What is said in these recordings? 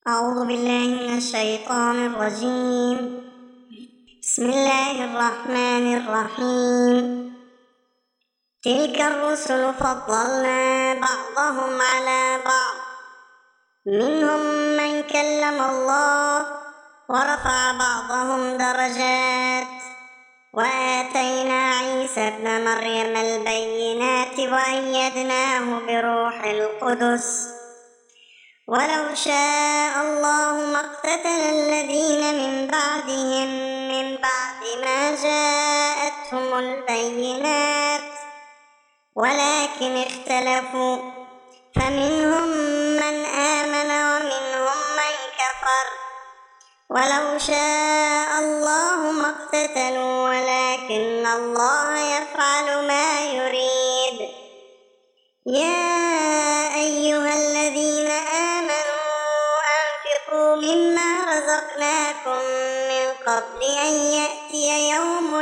أعوذ بالله من الشيطان الرجيم. بسم الله الرحمن الرحيم. تلك الرسل فضلنا بعضهم على بعض، منهم من كلم الله ورفع بعضهم درجات، وآتينا عيسى ابن مريم البينات وأيدناه بروح القدس. ولو شاء الله ما اقتتل الذين من بعدهم من بعد ما جاءتهم البينات، ولكن اختلفوا، فمنهم من آمن ومنهم من كفر. ولو شاء الله ما اقتتلوا ولكن الله يفعل ما يريد. يا أيها الذين آمنوا أنفقوا مما رزقناكم من قبل أن يأتي يوم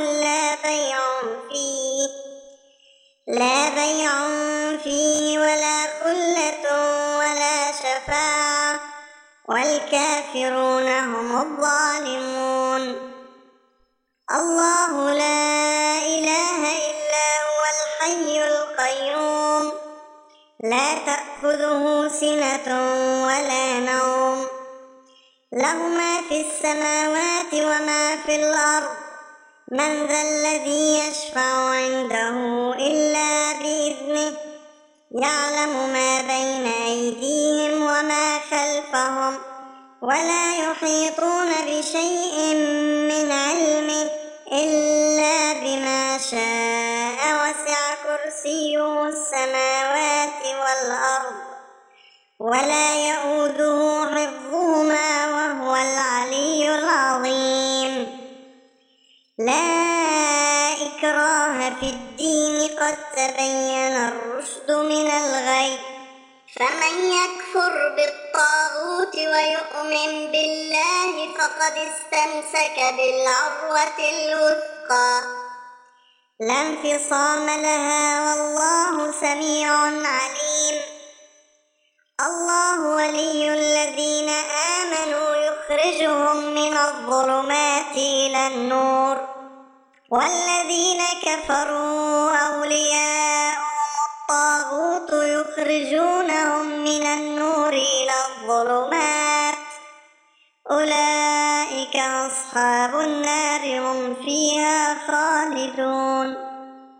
لا بيع فيه ولا خلة ولا شفاعة، والكافرون هم الظالمون. الله لا إله إلا هو الحي القيوم، لا تأخذه سنة ولا نوم، له ما في السماوات وما في الأرض. من ذا الذي يشفع عنده إلا بإذنه، يعلم ما بين أيديهم وما خلفهم، ولا يحيطون بشيء من علمه إلا بما شاء. وسع كرسيه السماوات والأرض، ولا يئوده حفظهما وهو العلي العظيم. لا إكراه في الدين، قد تبين الرشد من الغي، فمن يكفر بالطاغوت ويؤمن بالله فقد استمسك بالعروة الوثقى، لا انفصام لها، والله سميع عليم. الله ولي الذين آمنوا يخرجهم من الظلمات إلى النور، والذين كفروا أولياءهم الطاغوت يخرجونهم من النور إلى الظلمات، أولئك أصحاب النار هم فيها خالدون.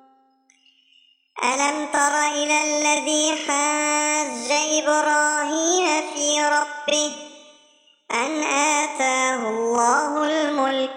ألم تر إلى الذي حاج إبراهيم في ربه أن آتاه الله الملك،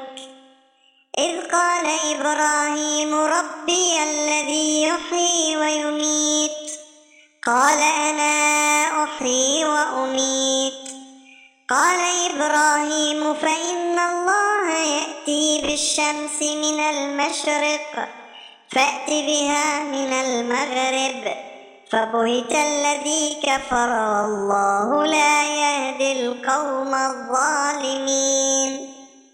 إذ قال إبراهيم ربي الذي يحيي ويميت، قال أنا أحيي وأميت. قال إبراهيم فإن الله يأتي بالشمس من المشرق فأت بها من المغرب، فبهت الذي كفر والله لا يهدي القوم الظالمين.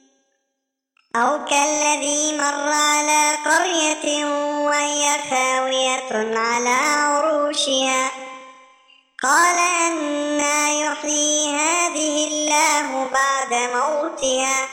أو كالذي مر على قرية وهي خاوية على عروشها، قال أنى يحيي هذه الله بعد موتها،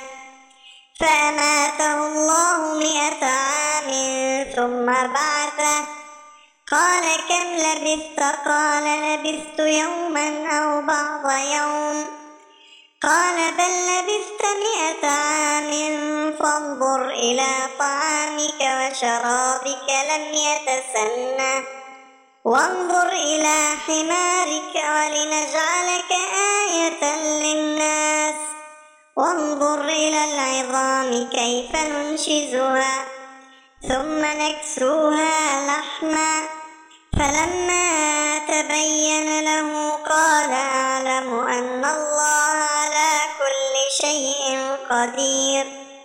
فأماته الله 100 عام ثم بعثه، قال كم لبثت؟ قال لبثت يوما أو بعض يوم، قال بل لبثت 100 عام، فانظر إلى طعامك وشرابك لم يتسنه، وانظر إلى حمارك ولنجعلك آية للناس، وانظر إلى العظام كيف ننشزها ثم نكسوها لحما، فلما تبين له قال أعلم أن الله على كل شيء قدير.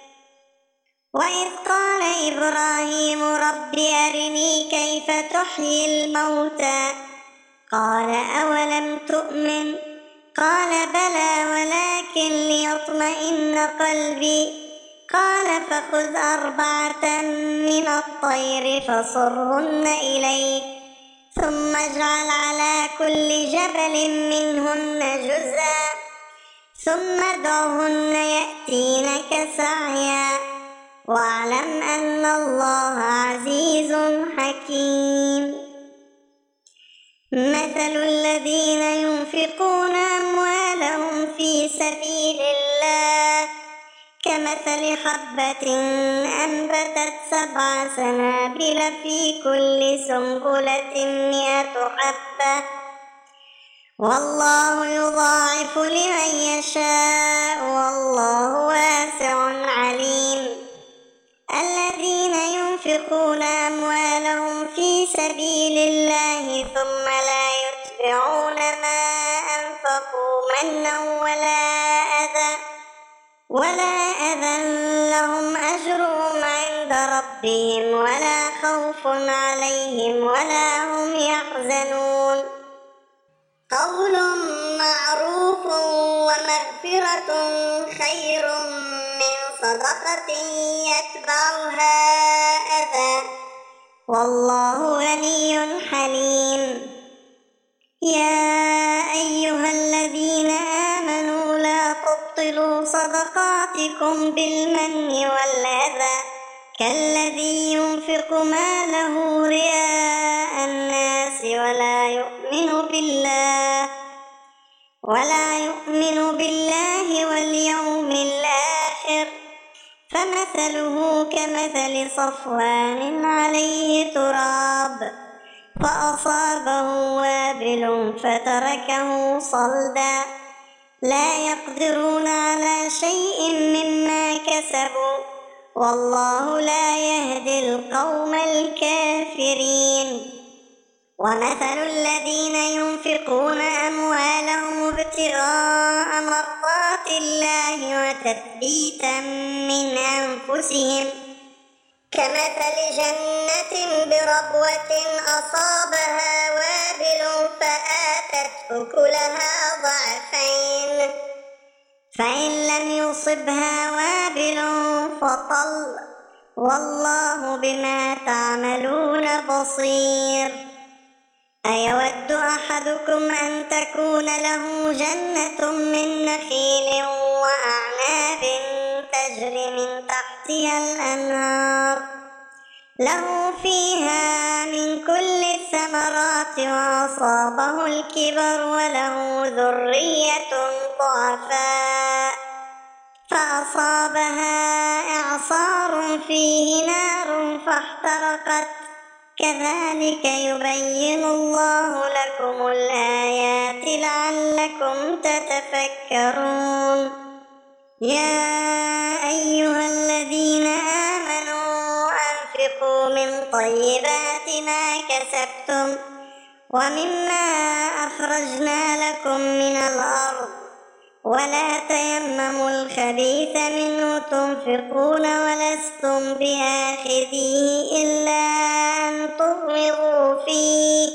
وإذ قال إبراهيم رب أرني كيف تحيي الموتى، قال أولم تؤمن؟ قال بلى ولكن ليطمئن قلبي، قال فخذ 4 من الطير فصرهن إليك، ثم اجعل على كل جبل منهن جزءا ثم ادعهن يأتينك سعيا واعلم أن الله عزيز حكيم. مثل الذين ينفقون أموالهم في سبيل الله كمثل حبة أنبتت 7 سنابل في كل سنبلة 100 حبة والله يضاعف لمن يشاء والله واسع عليم. الذين ينفقون أموالهم في سبيل الله ثم لا يتبعون ما أنفقوا منا ولا أذى لهم أجرهم عند ربهم ولا خوف عليهم ولا هم يحزنون. قول معروف ومغفرة خير من صدقة يتبعها أذى والله غني حليم. يا أيها الذين آمنوا لا تبطلوا صدقاتكم بالمن والأذى كالذي ينفق ماله رئاء الناس ولا يؤمن بالله واليوم الآخر فمثله كمثل صفوان عليه تراب فأصابه وابل فتركه صلدا لا يقدرون على شيء مما كسبوا والله لا يهدي القوم الكافرين. ومثل الذين ينفقون أموالهم ابتغاء مرضات الله وتثبيتا من أنفسهم كمثل جنة بربوة أصابها وابل فآتت أكلها ضعفين فإن لم يصبها وابل فطل والله بما تعملون بصير. أيود أحدكم أن تكون له جنة من نخيل وأعناب تجري من تحتها الأنهار له فيها من كل الثمرات وأصابه الكبر وله ذرية ضعفاء فأصابها إعصار فيه نار فاحترقت كذلك يبين الله لكم الآيات لعلكم تتفكرون. يا أيها الذين آمنوا أنفقوا من طيبات ما كسبتم ومما أخرجنا لكم من الأرض ولا تيمموا الخبيث منه تنفقون ولستم بآخذيه إلا أن تغمضوا فيه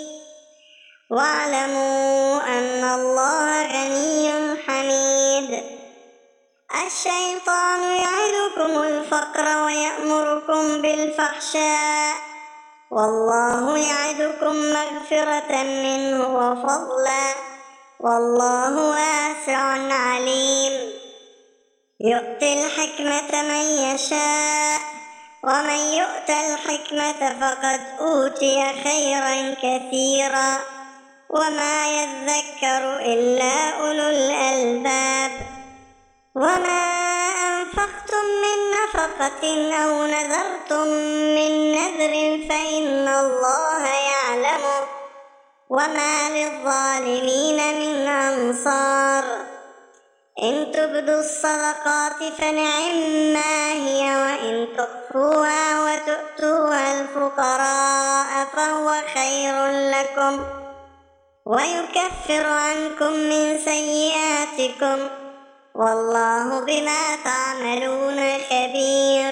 واعلموا أن الله غني حميد. الشيطان يعدكم الفقر ويأمركم بالفحشاء والله يعدكم مغفرة منه وفضلا والله واسع عليم. يؤتي الحكمة من يشاء ومن يؤت الحكمة فقد أوتي خيرا كثيرا وما يذكر إلا أولو الألباب. وما أنفقتم من نفقة أو نذرتم من نذر فإن الله يعلمه وما للظالمين من أنصار. إن تبدوا الصدقات فنعما هي وإن تخفوها وتؤتوها الفقراء فهو خير لكم ويكفر عنكم من سيئاتكم والله بما تعملون خبير.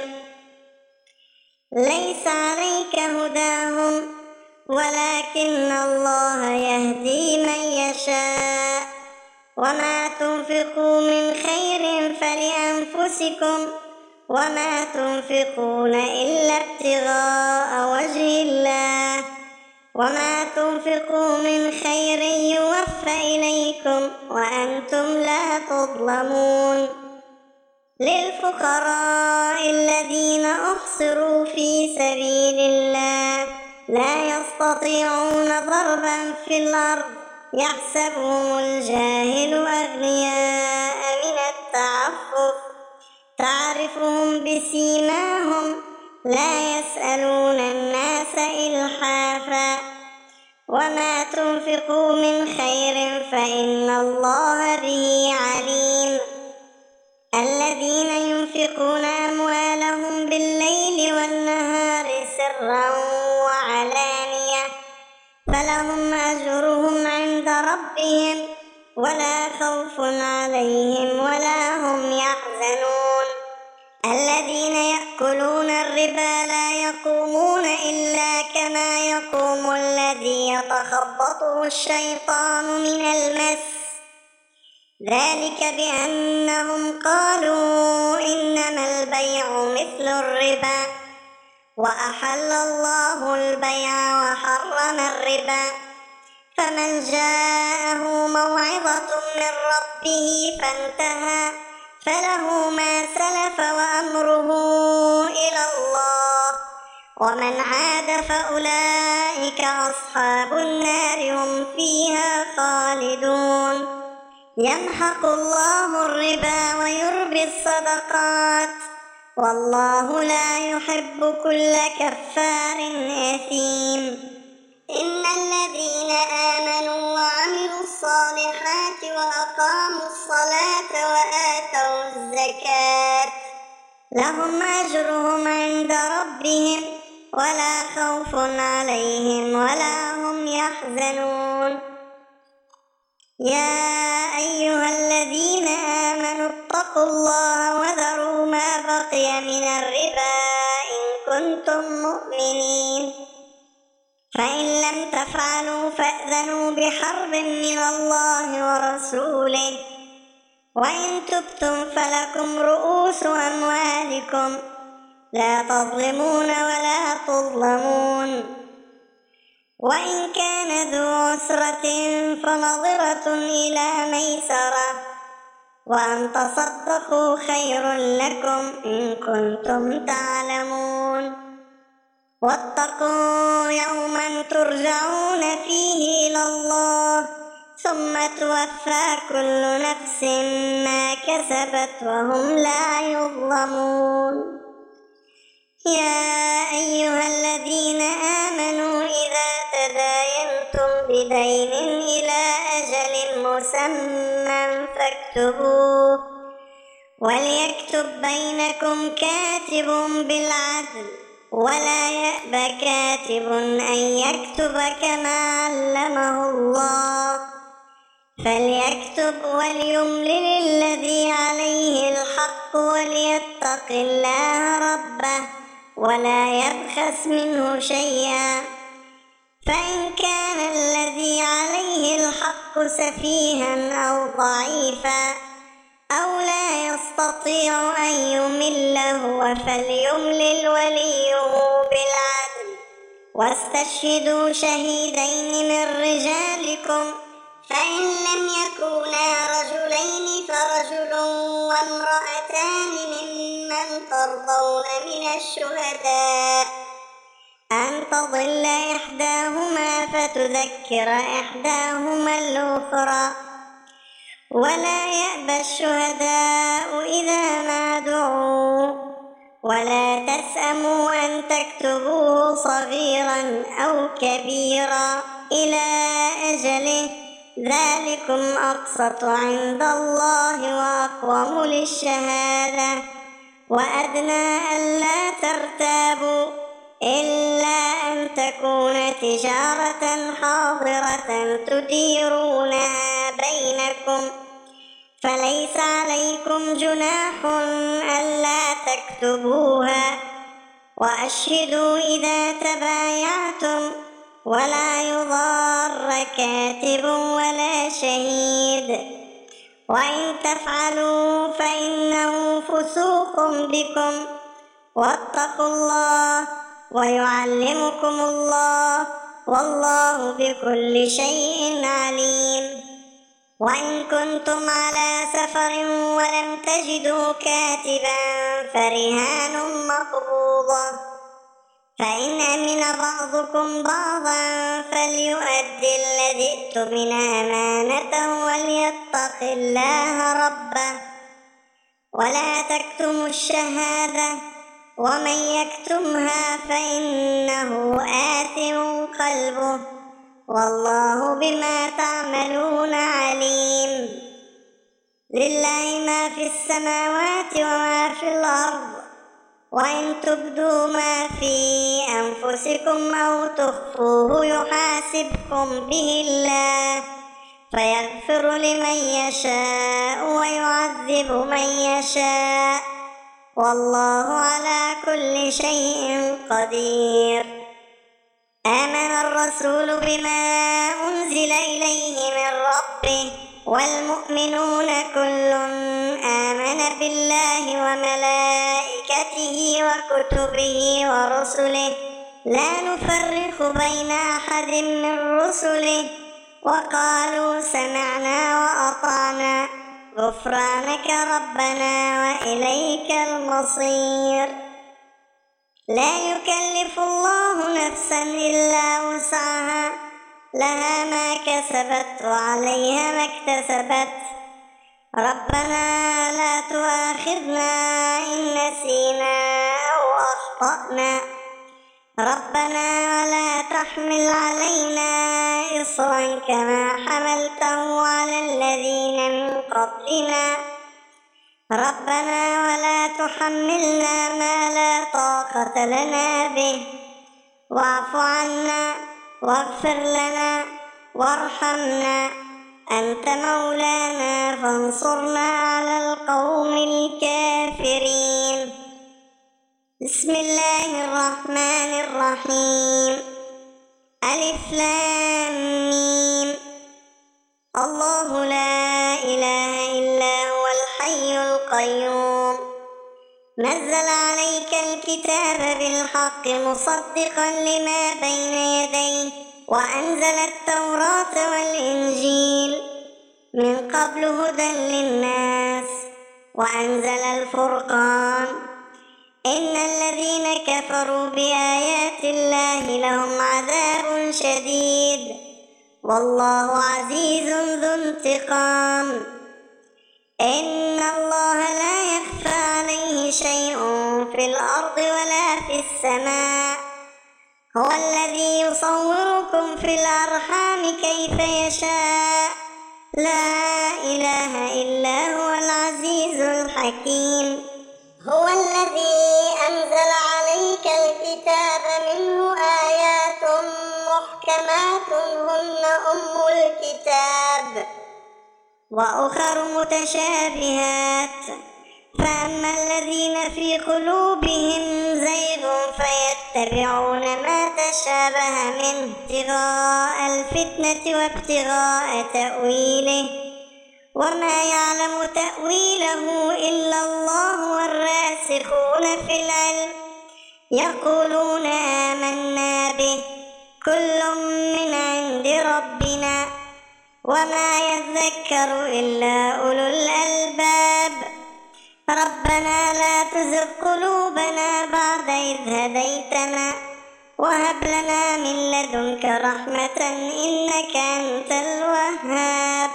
ليس عليك هداهم ولكن الله يهدي من يشاء وما تنفقوا من خير فلأنفسكم وما تنفقون إلا ابتغاء وجه الله وما تنفقوا من خير يوفى إليكم وأنتم لا تظلمون للفقراء الذين أحصروا في سبيل الله لا يستطيعون ضربا في الأرض يحسبهم الجاهل أغنياء من التعفف تعرفهم بسيماهم لا يسألون الناس إلحافا وما تنفقوا من خير فإن الله به عليم الذين ينفقون أموالهم بالليل والنهار سرا وعلانية فلهم أجرهم عند ربهم ولا خوف عليهم ولا هم يحزنون الذين يأكلون الربا لا يقومون إلا كما يقوم الذي يتخبطه الشيطان من المس ذلك بأنهم قالوا إنما البيع مثل الربا وأحل الله البيع وحرم الربا فمن جاءه موعظة من ربه فانتهى فله ما سلف وأمره إلى الله ومن عاد فأولئك أصحاب النار هم فيها خالدون يمحق الله الربا ويربي الصدقات والله لا يحب كل كفار أثيم إن الذين آمنوا وعملوا الصالحات وأقاموا الصلاة وآتوا الزكاة لهم أجرهم عند ربهم ولا خوف عليهم ولا هم يحزنون يا أيها الذين آمنوا اتقوا الله وذروا ما بقي من الربا إن كنتم مؤمنين فإن لم تفعلوا فأذنوا بحرب من الله ورسوله وإن تبتم فلكم رؤوس أموالكم لا تظلمون ولا تظلمون وإن كان ذو عسرة فنظرة إلى ميسرة وأن تصدقوا خير لكم إن كنتم تعلمون واتقوا يوما ترجعون فيه إلى الله ثم توفى كل نفس ما كسبت وهم لا يظلمون يا أيها الذين آمنوا إذا تداينتم بدين إلى أجل مسمى فاكتبوه وليكتب بينكم كاتب بالعدل ولا يأب كاتب أن يكتب كما علمه الله فليكتب وليملل الذي عليه الحق وليتق الله ربه ولا يبخس منه شيئا فإن كان الذي عليه الحق سفيها أو ضعيفا أو لا يستطيع أن يمل هو فليملل وليه بالعدل واستشهدوا شهيدين من رجالكم فإن لم يكونا رجلين فرجل وامرأتان ممن ترضون من الشهداء أن تضل إحداهما فتذكر إحداهما الأخرى ولا يأبى الشهداء إذا ما دعوا ولا تسأموا أن تكتبوه صغيرا أو كبيرا إلى أجله ذلكم أقسط عند الله وأقوم للشهادة وأدنى ألا ترتابوا إلا أن تكون تجارة حاضرة تديرونها بينكم فليس عليكم جناح ألا تكتبوها وأشهدوا إذا تبايعتم ولا يضار كاتب ولا شهيد وإن تفعلوا فإنه فسوق بكم واتقوا الله ويعلمكم الله والله بكل شيء عليم. وإن كنتم على سفر ولم تجدوا كاتبا فرهان مقبوضة، فإن أمن بعضكم بعضا فليؤدي الذي ائتمن أمانته وليتق الله ربه ولا تكتموا الشهادة ومن يكتمها فإنه آثم قلبه والله بما تعملون عليم. لله ما في السماوات وما في الأرض، وإن تبدوا ما في أنفسكم أو تخفوه يحاسبكم به الله فيغفر لمن يشاء ويعذب من يشاء والله على كل شيء قدير. آمن الرسول بما أنزل إليه من ربه والمؤمنون كل آمن بالله وملائكته وكتبه ورسله لا نفرق بين أحد من رسله وقالوا سمعنا وأطعنا غفرانك ربنا وإليك المصير. لا يكلف الله نفسا إلا وسعها لها ما كسبت وعليها ما اكتسبت ربنا لا تؤاخذنا إن نسينا أو أخطأنا ربنا ولا تحمل علينا إصرا كما حملته على الذين من قبلنا ربنا ولا تحملنا ما لا طاقة لنا به واعف عنا واغفر لنا وارحمنا أنت مولانا فانصرنا على القوم الكافرين. بسم الله الرحمن الرحيم. ألف لام ميم. الله لا إله إلا هو الحي القيوم نزل عليك الكتاب بالحق مصدقا لما بين يديه وأنزل التوراة والإنجيل من قبل هدى للناس وأنزل الفرقان إن الذين كفروا بآيات الله لهم عذاب شديد والله عزيز ذو انتقام. إن الله لا يخفى عليه شيء في الأرض ولا في السماء هو الذي يصوركم في الأرحام كيف يشاء لا إله إلا هو العزيز الحكيم. هو الذي أنزل عليك الكتاب منه آيات محكمات هن أم الكتاب وأخر متشابهات فأما الذين في قلوبهم زيغ فيتبعون ما تشابه منه ابتغاء الفتنة وابتغاء تأويله وما يعلم تأويله إلا الله والراسخون في العلم يقولون آمنا به كل من عند ربنا وما يذكر إلا أولو الألباب. ربنا لا تزغ قلوبنا بعد إذ هديتنا وهب لنا من لدنك رحمة إنك أنت الوهاب.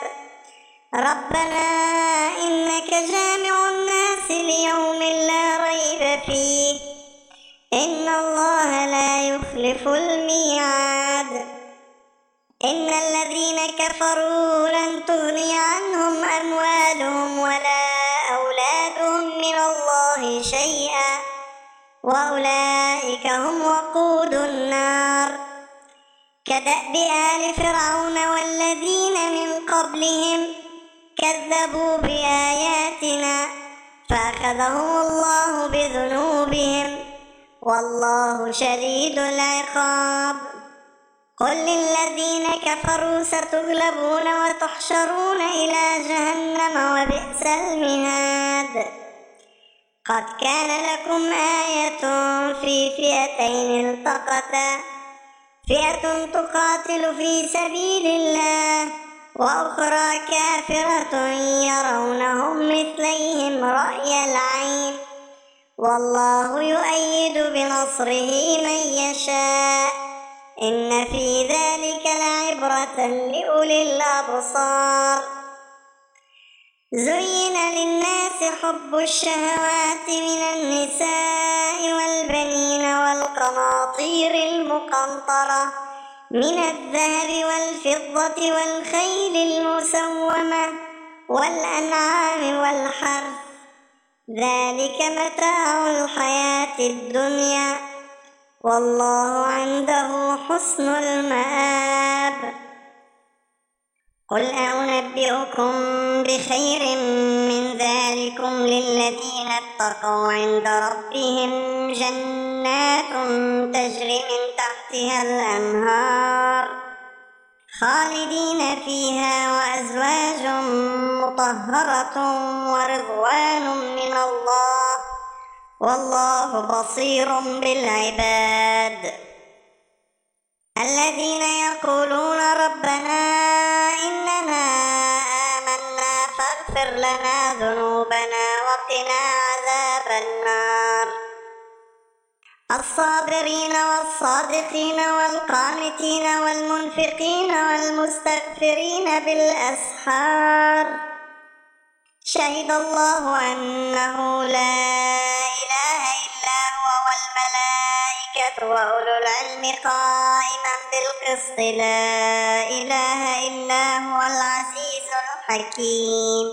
ربنا إنك جامع الناس ليوم لا ريب فيه إن الله لا يخلف الميعاد. إن الذين كفروا لن تغني عنهم أموالهم ولا أولادهم من الله شيئا وأولئك هم وقود النار. كدأب آل فرعون والذين من قبلهم كذبوا بآياتنا فأخذهم الله بذنوبهم والله شديد العقاب. قل للذين كفروا ستغلبون وتحشرون إلى جهنم وبئس المهاد. قد كان لكم آية في فئتين التقتا فئة تقاتل في سبيل الله وأخرى كافرة يرونهم مثليهم رأي العين والله يؤيد بنصره من يشاء إن في ذلك لعبرة لأولي الأبصار. زين للناس حب الشهوات من النساء والبنين والقناطير المقنطرة من الذهب والفضة والخيل المسومة والأنعام والحرث ذلك متاع الحياة الدنيا والله عنده حسن المآب. قل أنبئكم بخير من ذلكم للذين اتقوا عند ربهم جنات تجري من تحتها الأنهار خالدين فيها وأزواج مطهرة ورضوان من الله والله بصير بالعباد. الذين يقولون ربنا إننا آمنا فاغفر لنا ذنوبنا وقنا عذاب النار. الصابرين والصادقين والقانتين والمنفقين والمستغفرين بالأسحار شهد الله أنه لا إله إلا هو والملائكة وأولو العلم قائما بالقسط لا إله إلا هو العزيز الحكيم.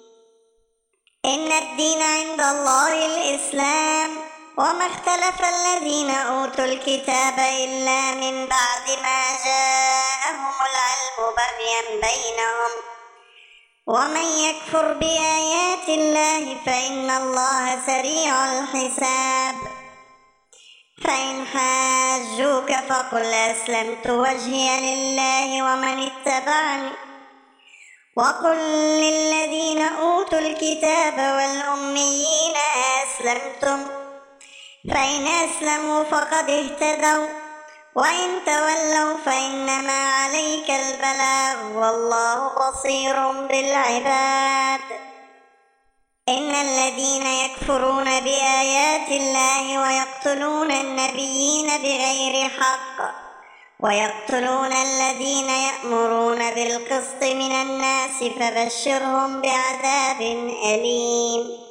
إن الدين عند الله الإسلام وما اختلف الذين أوتوا الكتاب إلا من بعد ما جاءهم العلم بغيا بينهم ومن يكفر بآيات الله فإن الله سريع الحساب. فإن حاجوك فقل أسلمت وجهي لله ومن اتبعني وقل للذين أوتوا الكتاب والأميين أسلمتم فإن أسلموا فقد اهتدوا وإن تولوا فإنما عليك البلاغ والله بصير بالعباد. إن الذين يكفرون بآيات الله ويقتلون النبيين بغير حق ويقتلون الذين يأمرون بالقسط من الناس فبشرهم بعذاب أليم.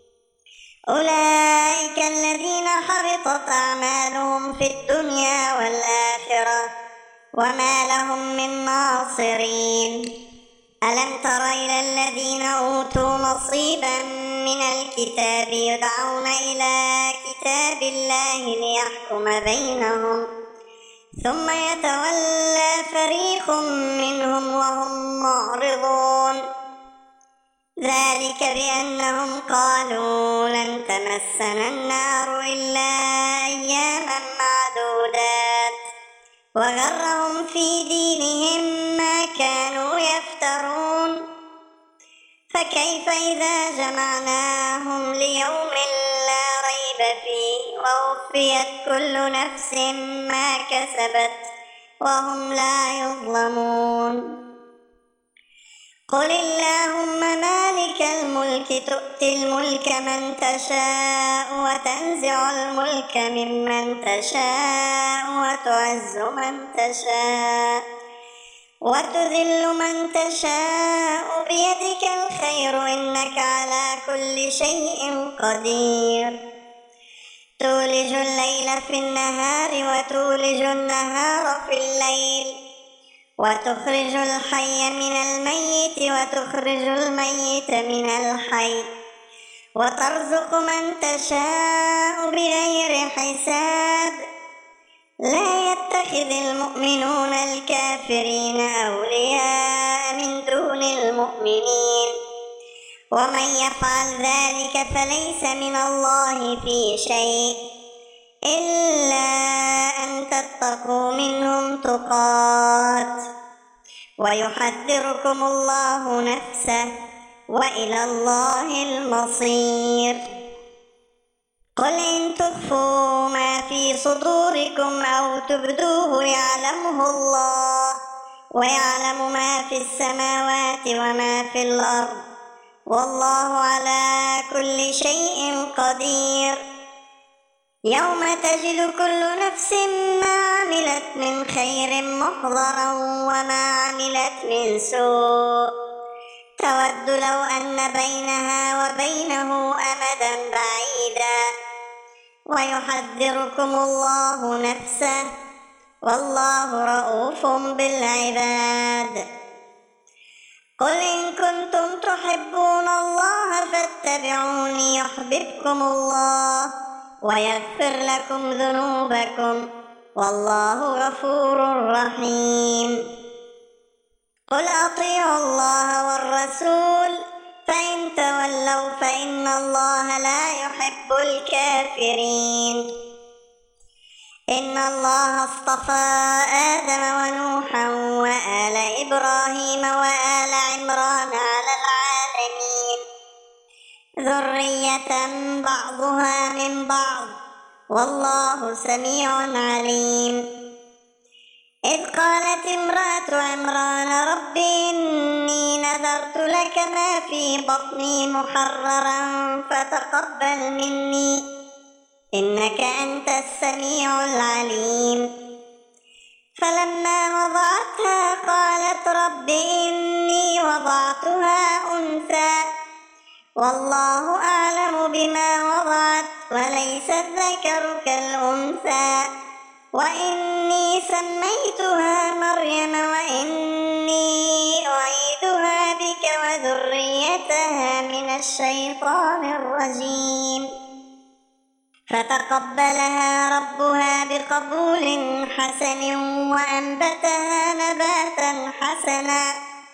أولئك الذين حبطت أعمالهم في الدنيا والآخرة وما لهم من ناصرين. ألم تر إلى الذين أوتوا نصيبا من الكتاب يدعون إلى كتاب الله ليحكم بينهم ثم يتولى فريق منهم وهم معرضون ذلك بأنهم قالوا لن تمسنا النار إلا أياما معدودات وغرهم في دينهم ما كانوا يفترون. فكيف إذا جمعناهم ليوم لا ريب فيه ووفيت كل نفس ما كسبت وهم لا يظلمون. قل اللهم مالك الملك تؤتي الملك من تشاء وتنزع الملك ممن تشاء وتعز من تشاء وتذل من تشاء بيدك الخير إنك على كل شيء قدير. تولج الليل في النهار وتولج النهار في الليل وتخرج الحي من الميت وتخرج الميت من الحي وترزق من تشاء بغير حساب. لا يتخذ المؤمنون الكافرين أولياء من دون المؤمنين ومن يفعل ذلك فليس من الله في شيء إلا أن تتقوا منهم تقات ويحذركم الله نفسه وإلى الله المصير. قل إن تخفوا ما في صدوركم أو تبدوه يعلمه الله، ويعلم ما في السماوات وما في الأرض، والله على كل شيء قدير. يوم تجد كل نفس ما عملت من خير محضرا وما عملت من سوء، تود لو أن بينها وبينه أمدا بعيدا، ويحذركم الله نفسه، والله رءوف بالعباد. قل إن كنتم تحبون الله فاتبعوني يحببكم الله ويغفر لكم ذنوبكم، والله غفور رحيم. قل أطيعوا الله والرسول، فإن تولوا فإن الله لا يحب الكافرين. إن الله اصطفى آدم ونوحا وآل إبراهيم وآل عمران على العالمين، ذرية بعضها من بعض، والله سميع عليم. إذ قالت امرأة عمران رب إني نذرت لك ما في بطني محررا فتقبل مني إنك أنت السميع العليم. فلما وضعتها قالت رب إني وضعتها أنثى والله أعلم بما وضعت وليس الذكر كالأنثى، وإني سميتها مريم وإني أعيذها بك وذريتها من الشيطان الرجيم. فتقبلها ربها بقبول حسن وأنبتها نباتا حسنا،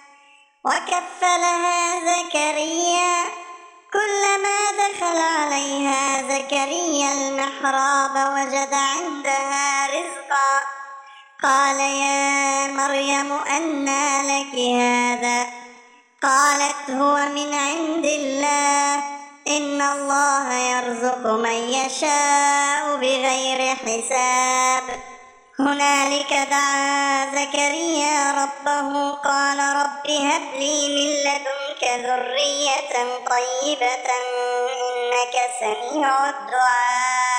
وكفلها زكريا. كلما دخل عليها زكريا المحراب وجد عندها رزقا، قال يا مريم أنى لك هذا؟ قالت هو من عند الله، إن الله يرزق من يشاء بغير حساب. هنالك دعا زكريا ربه قال رب هب لي من لدنك ذرية طيبة إنك سميع الدعاء.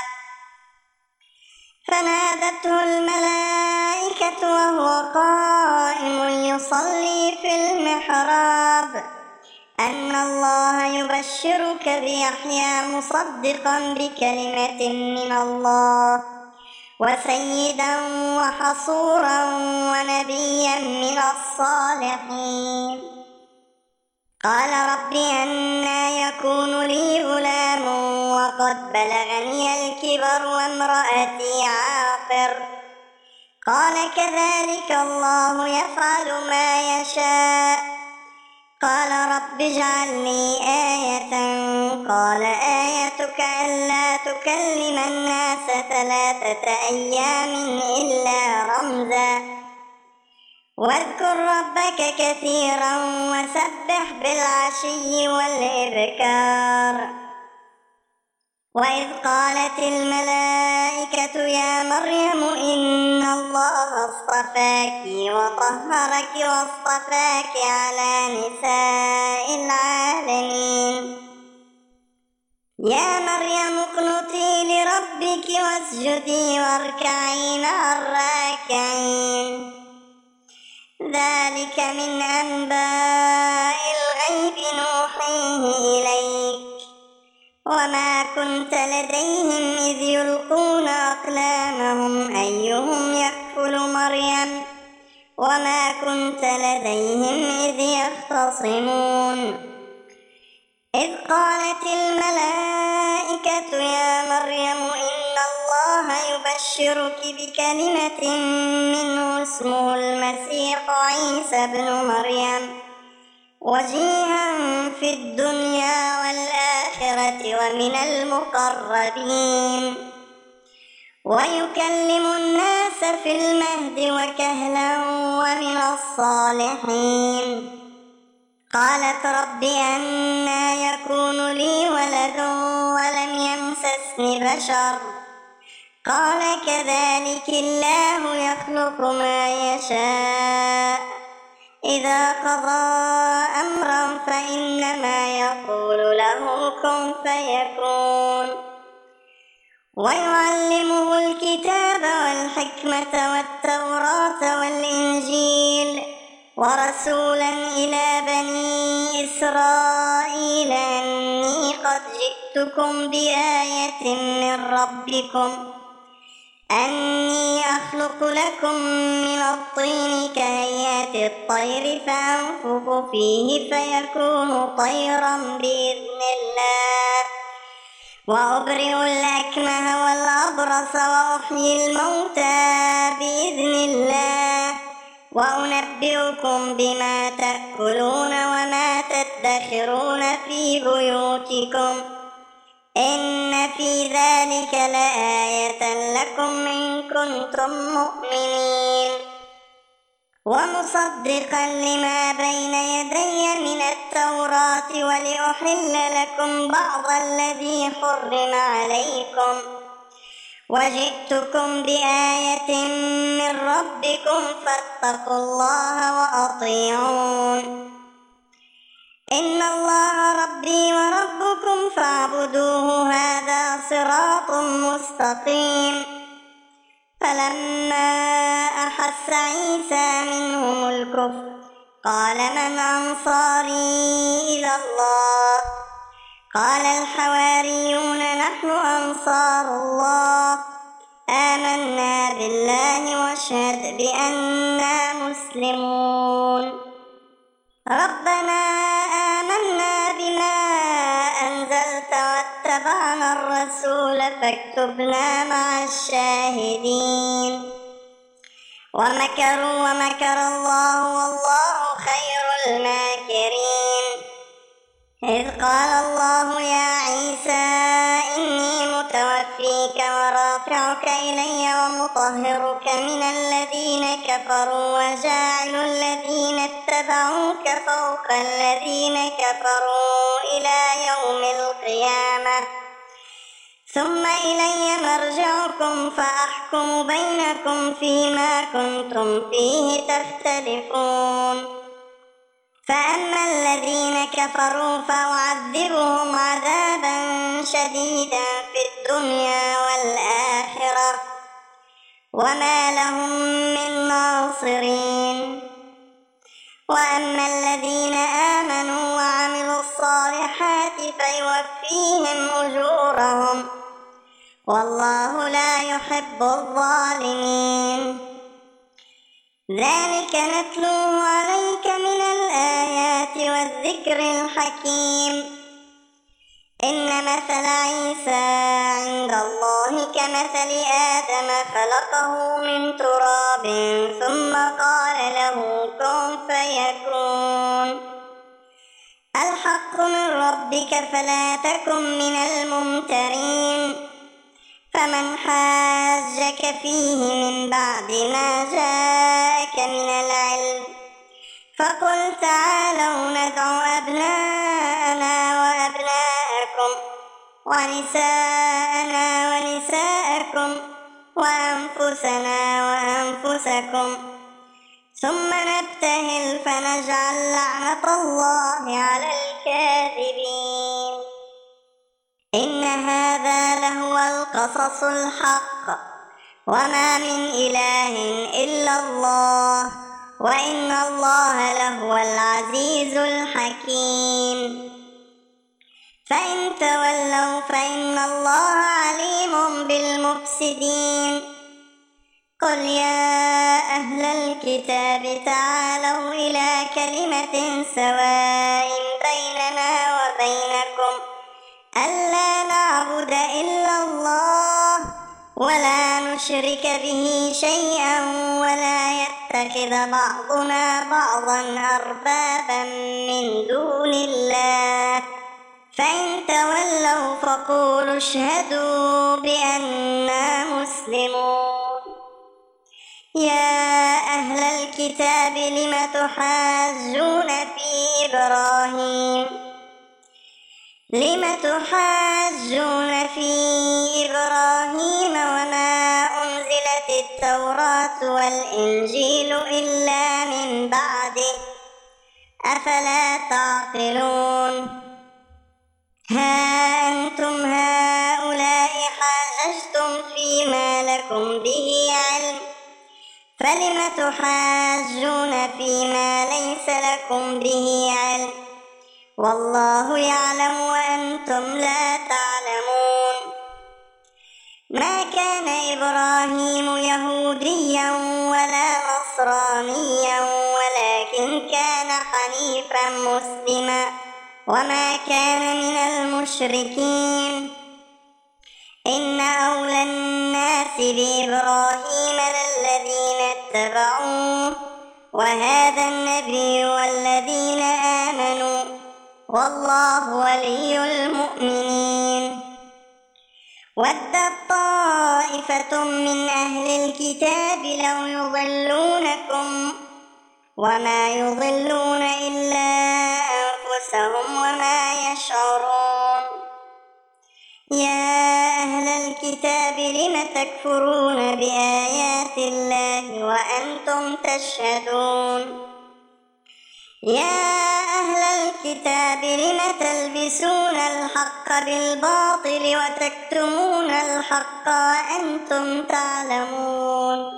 فنادته الملائكة وهو قائم يصلي في المحراب أن الله يبشرك بيحيى مصدقا بكلمة من الله وسيدا وحصورا ونبيا من الصالحين. قال رب أنى يكون لي غلام وقد بلغني الكبر وامرأتي عاقر؟ قال كذلك الله يفعل ما يشاء. قال رب اجعل لي آية. قال آيتك ألا تكلم الناس 3 أيام إلا رمزا، واذكر ربك كثيرا وسبح بالعشي والإبكار. وإذ قالت الملائكة يا مريم إن الله اصطفاك وطهرك واصطفاك على نساء العالمين. يا مريم اقنتي لربك واسجدي واركعي مع الراكعين. ذلك من أنباء الغيب نوحيه إليك، وما كنت لديهم إذ يلقون أقلامهم أيهم يكفل مريم، وما كنت لديهم إذ يختصمون. إذ قالت الملائكة يا مريم إن الله يبشرك بكلمة منه اسمه المسيح عيسى بن مريم، وجيها في الدنيا والآخرة ومن المقربين، ويكلم الناس في المهد وكهلا ومن الصالحين. قالت رب أنى يكون لي ولد ولم يمسسني كحسن بشر. قال كذلك الله يخلق ما يشاء إذا قضى أمرا فإنما يقول له كن فيكون. ويعلمه الكتاب والحكمة والتوراة والإنجيل ورسولا إلى بني إسرائيل أني قد جئتكم بآية من ربكم أني أخلق لكم من الطين كهيئة الطير فأنفخ فيه فيكون طيرا بإذن الله وأبرئ الأكمه والأبرص وأحيي الموتى بإذن الله وأنبئكم بما تأكلون وما تدخرون في بيوتكم إن في ذلك لآية لكم إن كنتم مؤمنين. ومصدقا لما بين يدي من التوراة ولأحل لكم بعض الذي حرم عليكم وجئتكم بآية من ربكم فاتقوا الله وأطيعون. إن الله ربي وربكم فاعبدوه هذا صراط مستقيم. فلما أحس عيسى منهم الكفر قال من أنصاري إلى الله قال الحواريون نحن أنصار الله آمنا بالله واشهد بأننا مسلمون. ربنا آمنا بما أنزلت واتبعنا الرسول فاكتبنا مع الشاهدين. ومكروا ومكر الله والله خير الماكرين. إذ قال الله يا عيسى إني متوفيك ورافعك إلي ومطهرك من الذين كفروا وجاعل الذين اتبعوك فوق الذين كفروا إلى يوم القيامة ثم إلي مرجعكم فأحكم بينكم فيما كنتم فيه تختلفون. فأما الذين كفروا فأعذبهم عذابا شديدا في الدنيا والآخرة وما لهم من ناصرين. وأما الذين آمنوا وعملوا الصالحات فيوفيهم أجورهم والله لا يحب الظالمين. ذلك نتلوه عليك من الآيات والذكر الحكيم. إن مثل عيسى عند الله كمثل آدم خلقه من تراب ثم قال له كن فيكون. الحق من ربك فلا تكن من الممترين. فمن حاجك فيه من بعد ما جاءك من العلم فقل تعالوا ندع أبناءنا وأبناءكم ونساءنا ونساءكم وأنفسنا وأنفسكم ثم نبتهل فنجعل لعنة الله على الكاذبين. إن هذا لهو القصص الحق وما من إله إلا الله وإن الله لهو العزيز الحكيم. فإن تولوا فإن الله عليم بالمفسدين. قل يا أهل الكتاب تعالوا إلى كلمة سواء بيننا وبينكم ألا نعبد إلا الله ولا نشرك به شيئا ولا يتخذ بعضنا بعضا أربابا من دون الله. فإن تولوا فقولوا اشهدوا بأننا مسلمون. يا أهل الكتاب لم تحاجون في إبراهيم لم تحاجون في إبراهيم وما أنزلت التوراة والإنجيل إلا من بعده أفلا تعقلون ها أنتم هؤلاء حاججتم فيما لكم به علم فلم تحاجون فيما ليس لكم به علم والله يعلم وأنتم لا تعلمون ما كان إبراهيم يهوديا ولا نصرانيا ولكن كان حنيفا مسلما وما كان من المشركين إن أولى الناس بإبراهيم للذين اتبعوه وهذا النبي والذين آمنوا والله ولي المؤمنين ودت طائفة من أهل الكتاب لو يضلونكم وما يضلون إلا أنفسهم وما يشعرون يا أهل الكتاب لم تكفرون بآيات الله وأنتم تشهدون يا أهل الكتاب لم تلبسون الحق بالباطل وتكتمون الحق وأنتم تعلمون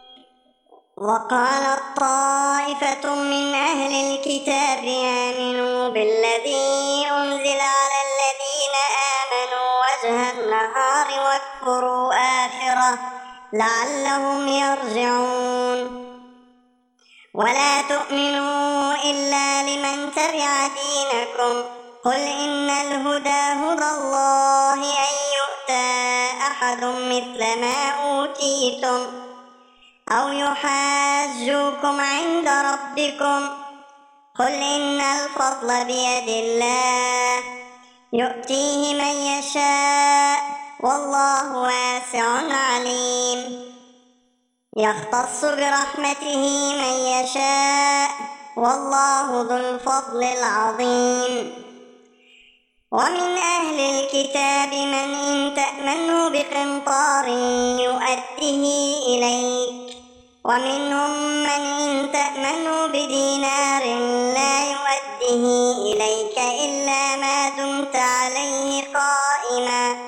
وقالت طائفة من أهل الكتاب آمنوا بالذي أنزل على الذين آمنوا وجه النهار واكفروا آخره لعلهم يرجعون ولا تؤمنوا إلا لمن تبع دينكم قل إن الهدى هدى الله أن يؤتى أحد مثل ما أوتيتم أو يحاجوكم عند ربكم قل إن الفضل بيد الله يؤتيه من يشاء والله واسع عليم يختص برحمته من يشاء والله ذو الفضل العظيم ومن أهل الكتاب من إن تأمنه بقنطار يؤده إليك ومنهم من إن تأمنه بدينار لا يؤده إليك إلا ما دمت عليه قائما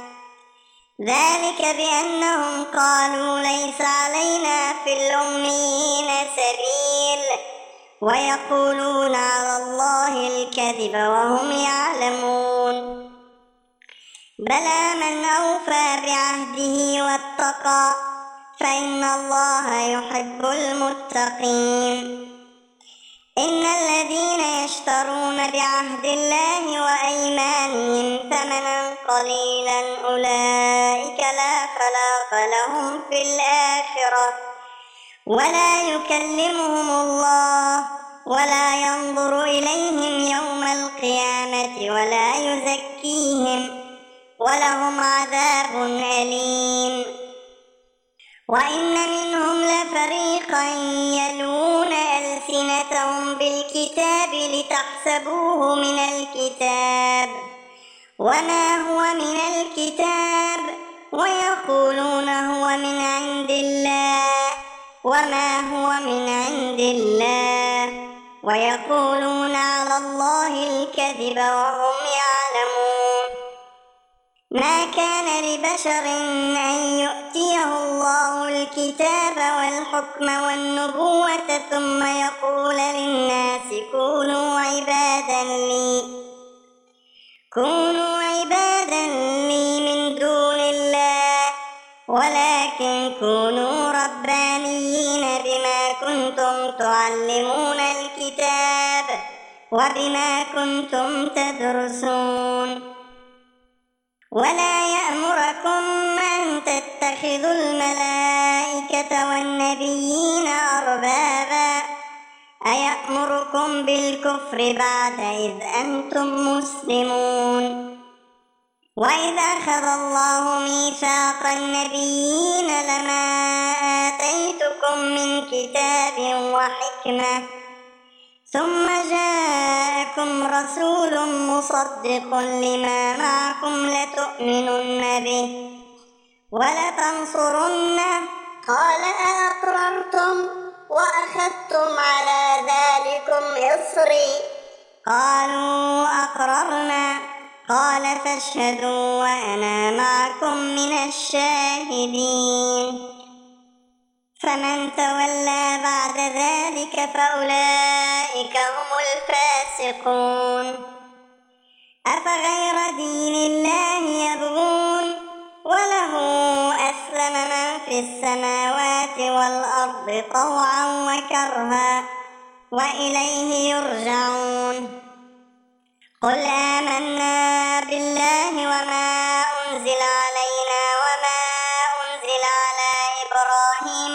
ذلك بأنهم قالوا ليس علينا في الأميين سبيل ويقولون على الله الكذب وهم يعلمون بلى من أوفى بعهده واتقى فإن الله يحب المتقين إن الذين يشترون بعهد الله وأيمانهم ثمنا قليلا أولئك لا خلاق لهم في الآخرة ولا يكلمهم الله ولا ينظر إليهم يوم القيامة ولا يزكيهم ولهم عذاب أليم وإن منهم لفريقا يلوون ألسنتهم بالكتاب لتحسبوه من الكتاب وما هو من الكتاب ويقولون هو من عند الله وما هو من عند الله ويقولون على الله الكذب وهم يعلمون ما كان لبشر أن يؤتيه الله الكتاب والحكم والنبوة ثم يقول للناس كونوا عبادا لي من دون الله ولكن كونوا ربانيين بما كنتم تعلمون الكتاب وبما كنتم تدرسون ولا يأمركم أن تتخذوا الملائكة والنبيين أربابا أيأمركم بالكفر بعد إذ أنتم مسلمون وإذ أخذ الله ميثاق النبيين لما آتيتكم من كتاب وحكمة ثم جاءكم رسول مصدق لما معكم لتؤمنن به ولتنصرنه قال أأقررتم وأخذتم على ذلكم إصري قالوا أقررنا قال فاشهدوا وأنا معكم من الشاهدين فمن تولى بعد ذلك فأولئك هم الفاسقون أفغير دين الله يبغون وله أسلم من في السماوات والأرض طوعا وكرها وإليه يرجعون قل آمنا بالله وما أنزل علينا وما أنزل على إبراهيم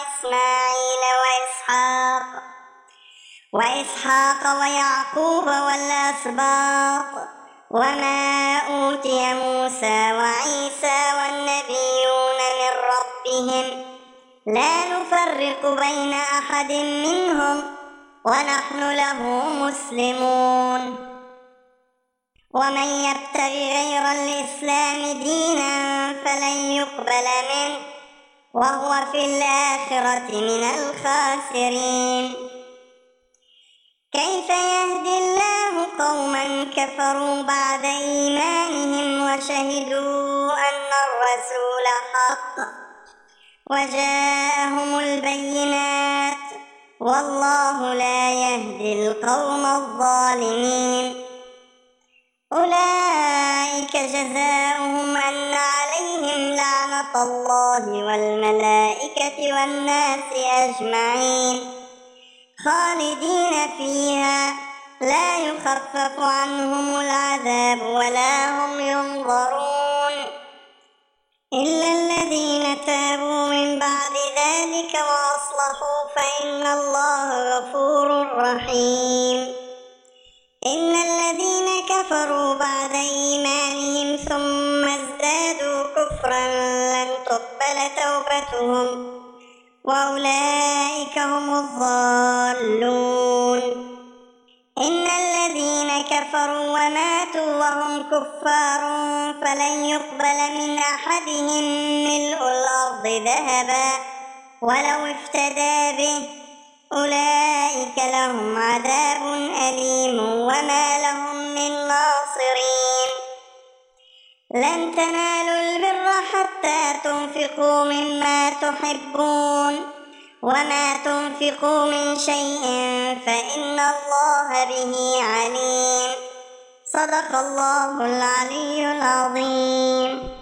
وإسحاق ويعقوب والأسباط وما أوتي موسى وعيسى والنبيون من ربهم لا نفرق بين أحد منهم ونحن له مسلمون ومن يبتغ غير الإسلام دينا فلن يقبل منه وهو في الآخرة من الخاسرين كيف يهدي الله قوما كفروا بعد إيمانهم وشهدوا أن الرسول حق وجاءهم البينات والله لا يهدي القوم الظالمين أولئك جزاؤهم أن عليهم لعنة الله والملائكة والناس أجمعين خالدين فيها لا يخفف عنهم العذاب ولا هم ينظرون إلا الذين تابوا من بعد ذلك وأصلحوا فإن الله غفور رحيم إن الذين كفروا بعد إيمانهم ثم ازدادوا كفرا لن تقبل توبتهم وأولئك هم الضالون إن الذين كفروا وماتوا وهم كفار فلن يقبل من أحدهم ملء الأرض ذهبا ولو افتدى به أولئك لهم عذاب أليم وما لهم من ناصرين لن تنالوا البر حتى تنفقوا مما تحبون وما تنفقوا من شيء فإن الله به عليم صدق الله العلي العظيم.